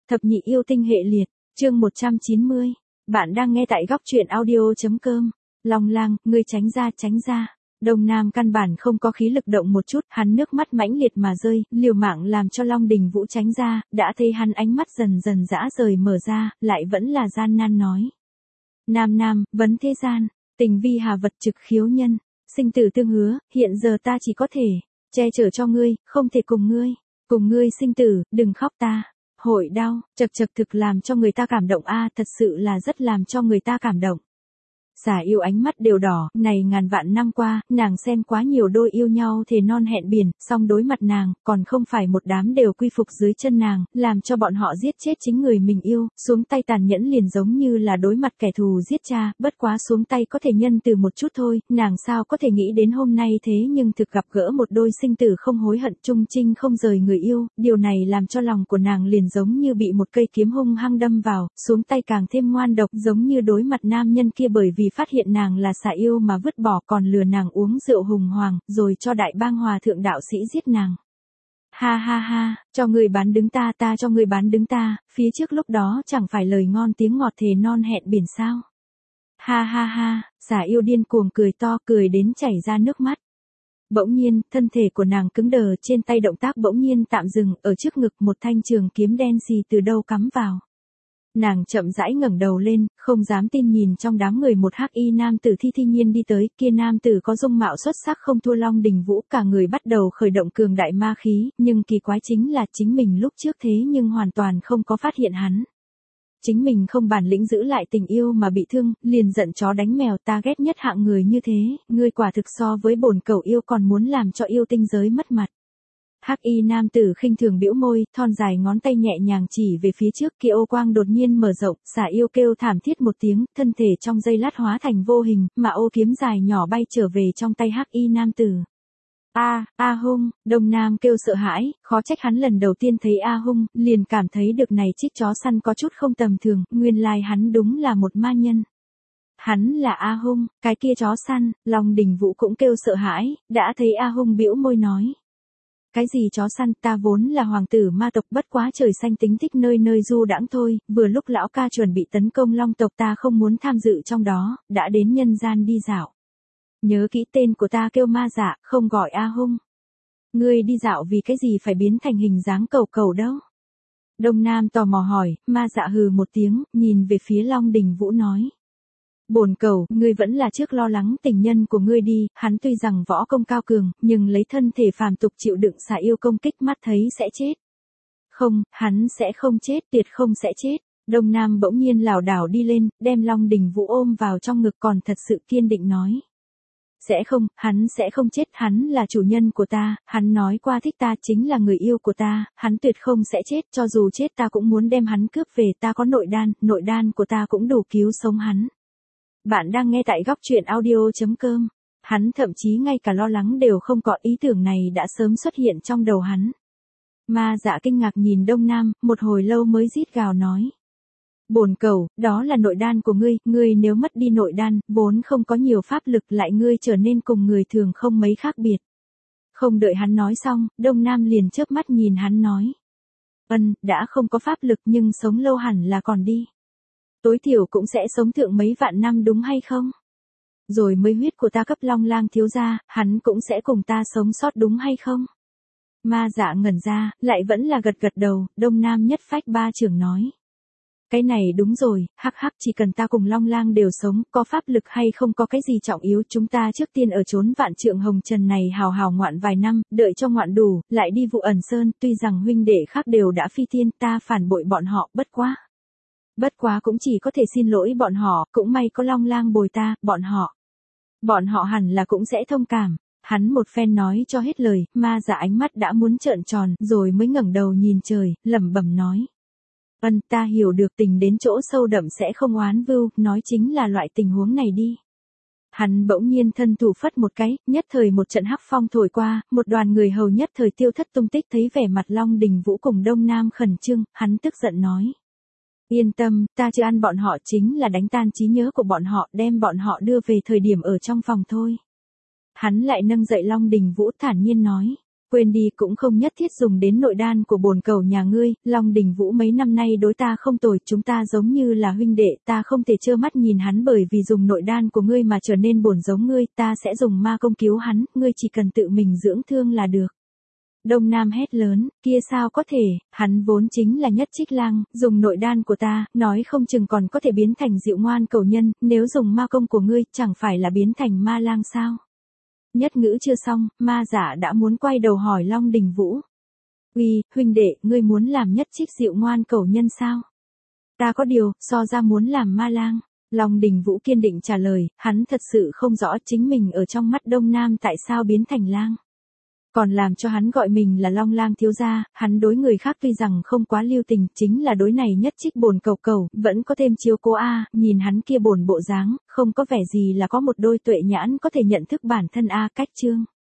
Thập nhị yêu tinh hệ liệt, chương 190. Bạn đang nghe tại góc truyện audio.com. Long Lang, ngươi tránh ra. Đông Nam căn bản không có khí lực động một chút, hắn nước mắt mãnh liệt mà rơi, liều mạng làm cho Long Đình Vũ tránh ra, đã thấy hắn ánh mắt dần dần dã rời mở ra, lại vẫn là gian nan nói. Nam, vấn thế gian, tình vi hà vật trực khiếu nhân, sinh tử tương hứa, hiện giờ ta chỉ có thể che chở cho ngươi, không thể cùng ngươi sinh tử, đừng khóc ta. Hội đau, chật thực làm cho người ta cảm động thật sự là rất làm cho người ta cảm động. Xà yêu ánh mắt đều đỏ, này ngàn vạn năm qua, nàng xem quá nhiều đôi yêu nhau thề non hẹn biển, song đối mặt nàng, còn không phải một đám đều quy phục dưới chân nàng, làm cho bọn họ giết chết chính người mình yêu, xuống tay tàn nhẫn liền giống như là đối mặt kẻ thù giết cha, bất quá xuống tay có thể nhân từ một chút thôi, nàng sao có thể nghĩ đến hôm nay thế nhưng thực gặp gỡ một đôi sinh tử không hối hận trung trinh không rời người yêu, điều này làm cho lòng của nàng liền giống như bị một cây kiếm hung hăng đâm vào, xuống tay càng thêm ngoan độc giống như đối mặt nam nhân kia bởi vì phát hiện nàng là xà yêu mà vứt bỏ còn lừa nàng uống rượu hùng hoàng, rồi cho đại bang hòa thượng đạo sĩ giết nàng. Ha, cho người bán đứng ta cho người bán đứng ta, phía trước lúc đó chẳng phải lời ngon tiếng ngọt thề non hẹn biển sao. Ha, xà yêu điên cuồng cười to cười đến chảy ra nước mắt. Bỗng nhiên, thân thể của nàng cứng đờ trên tay động tác bỗng nhiên tạm dừng, ở trước ngực một thanh trường kiếm đen xì từ đâu cắm vào. Nàng chậm rãi ngẩng đầu lên, không dám tin nhìn trong đám người một hắc y nam tử thi nhiên đi tới, kia nam tử có dung mạo xuất sắc không thua Long Đình Vũ, cả người bắt đầu khởi động cường đại ma khí, nhưng kỳ quái chính là chính mình lúc trước thế nhưng hoàn toàn không có phát hiện hắn. Chính mình không bản lĩnh giữ lại tình yêu mà bị thương, liền giận chó đánh mèo, ta ghét nhất hạng người như thế, ngươi quả thực so với bổn cẩu yêu còn muốn làm cho yêu tinh giới mất mặt. Hắc y nam tử khinh thường bĩu môi, thon dài ngón tay nhẹ nhàng chỉ về phía trước, kia ô quang đột nhiên mở rộng, xà yêu kêu thảm thiết một tiếng, thân thể trong giây lát hóa thành vô hình, mà ô kiếm dài nhỏ bay trở về trong tay hắc y nam tử. A Hung, Đông Nam kêu sợ hãi, khó trách hắn lần đầu tiên thấy A Hung, liền cảm thấy được này trích chó săn có chút không tầm thường, nguyên lai hắn đúng là một ma nhân. Hắn là A Hung, cái kia chó săn, Long Đình Vũ cũng kêu sợ hãi, đã thấy A Hung bĩu môi nói. Cái gì chó săn, ta vốn là hoàng tử ma tộc bất quá trời xanh tính thích nơi du đãng thôi, vừa lúc lão ca chuẩn bị tấn công long tộc ta không muốn tham dự trong đó, đã đến nhân gian đi dạo. Nhớ kỹ tên của ta kêu ma dạ, không gọi A Hung. Ngươi đi dạo vì cái gì phải biến thành hình dáng cầu đâu? Đông Nam tò mò hỏi, ma dạ hừ một tiếng, nhìn về phía Long Đình Vũ nói. Bổn cầu, ngươi vẫn là trước lo lắng tình nhân của ngươi đi, hắn tuy rằng võ công cao cường, nhưng lấy thân thể phàm tục chịu đựng xà yêu công kích mắt thấy sẽ chết. Không, hắn sẽ không chết, tuyệt không sẽ chết. Đông Nam bỗng nhiên lảo đảo đi lên, đem Long Đình Vũ ôm vào trong ngực còn thật sự kiên định nói. Hắn sẽ không chết, hắn là chủ nhân của ta, hắn nói qua thích ta chính là người yêu của ta, hắn tuyệt không sẽ chết, cho dù chết ta cũng muốn đem hắn cướp về, ta có nội đan của ta cũng đủ cứu sống hắn. Bạn đang nghe tại góc truyện audio.com. Hắn thậm chí ngay cả lo lắng đều không có, ý tưởng này đã sớm xuất hiện trong đầu hắn. Ma dạ kinh ngạc nhìn Đông Nam, một hồi lâu mới rít gào nói. Bổn cầu, đó là nội đan của ngươi nếu mất đi nội đan, vốn không có nhiều pháp lực lại ngươi trở nên cùng người thường không mấy khác biệt. Không đợi hắn nói xong, Đông Nam liền chớp mắt nhìn hắn nói. Đã không có pháp lực nhưng sống lâu hẳn là còn đi. Tối thiểu cũng sẽ sống thượng mấy vạn năm đúng hay không? Rồi mới huyết của ta cấp Long Lang thiếu gia, hắn cũng sẽ cùng ta sống sót đúng hay không? Ma dạ ngẩn ra, lại vẫn là gật đầu, Đông Nam nhất phách ba trưởng nói. Cái này đúng rồi, hắc chỉ cần ta cùng Long Lang đều sống, có pháp lực hay không có cái gì trọng yếu, chúng ta trước tiên ở chốn vạn trượng hồng trần này hào ngoạn vài năm, đợi cho ngoạn đủ, lại đi vụ ẩn sơn, tuy rằng huynh đệ khác đều đã phi tiên, ta phản bội bọn họ, bất quá cũng chỉ có thể xin lỗi bọn họ, cũng may có Long Lang bồi ta, bọn họ hẳn là cũng sẽ thông cảm. Hắn một phen nói cho hết lời, ma dạ ánh mắt đã muốn trợn tròn, rồi mới ngẩng đầu nhìn trời, lẩm bẩm nói. Ta hiểu được tình đến chỗ sâu đậm sẽ không oán vưu, nói chính là loại tình huống này đi. Hắn bỗng nhiên thân thủ phất một cái, nhất thời một trận hắc phong thổi qua, một đoàn người hầu nhất thời tiêu thất tung tích thấy vẻ mặt Long Đình Vũ cùng Đông Nam khẩn trương, hắn tức giận nói. Yên tâm, ta chưa ăn bọn họ chính là đánh tan trí nhớ của bọn họ, đem bọn họ đưa về thời điểm ở trong phòng thôi. Hắn lại nâng dậy Long Đình Vũ thản nhiên nói. Quên đi cũng không nhất thiết dùng đến nội đan của bổn cầu nhà ngươi, Long Đình Vũ mấy năm nay đối ta không tồi, chúng ta giống như là huynh đệ, ta không thể trơ mắt nhìn hắn bởi vì dùng nội đan của ngươi mà trở nên bổn giống ngươi, ta sẽ dùng ma công cứu hắn, ngươi chỉ cần tự mình dưỡng thương là được. Đông Nam hét lớn, kia sao có thể, hắn vốn chính là Nhất Trích Lang, dùng nội đan của ta, nói không chừng còn có thể biến thành dịu ngoan cầu nhân, nếu dùng ma công của ngươi, chẳng phải là biến thành ma lang sao? Nhất ngữ chưa xong, ma giả đã muốn quay đầu hỏi Long Đình Vũ. Uy, huynh đệ, ngươi muốn làm Nhất Trích dịu ngoan cầu nhân sao? Ta có điều, so ra muốn làm ma lang. Long Đình Vũ kiên định trả lời, hắn thật sự không rõ chính mình ở trong mắt Đông Nam tại sao biến thành lang. Còn làm cho hắn gọi mình là Long Lang thiếu gia, hắn đối người khác tuy rằng không quá lưu tình, chính là đối này Nhất Trích bổn cầu, vẫn có thêm chiếu cố a, nhìn hắn kia bổn bộ dáng, không có vẻ gì là có một đôi tuệ nhãn có thể nhận thức bản thân a, cách chương.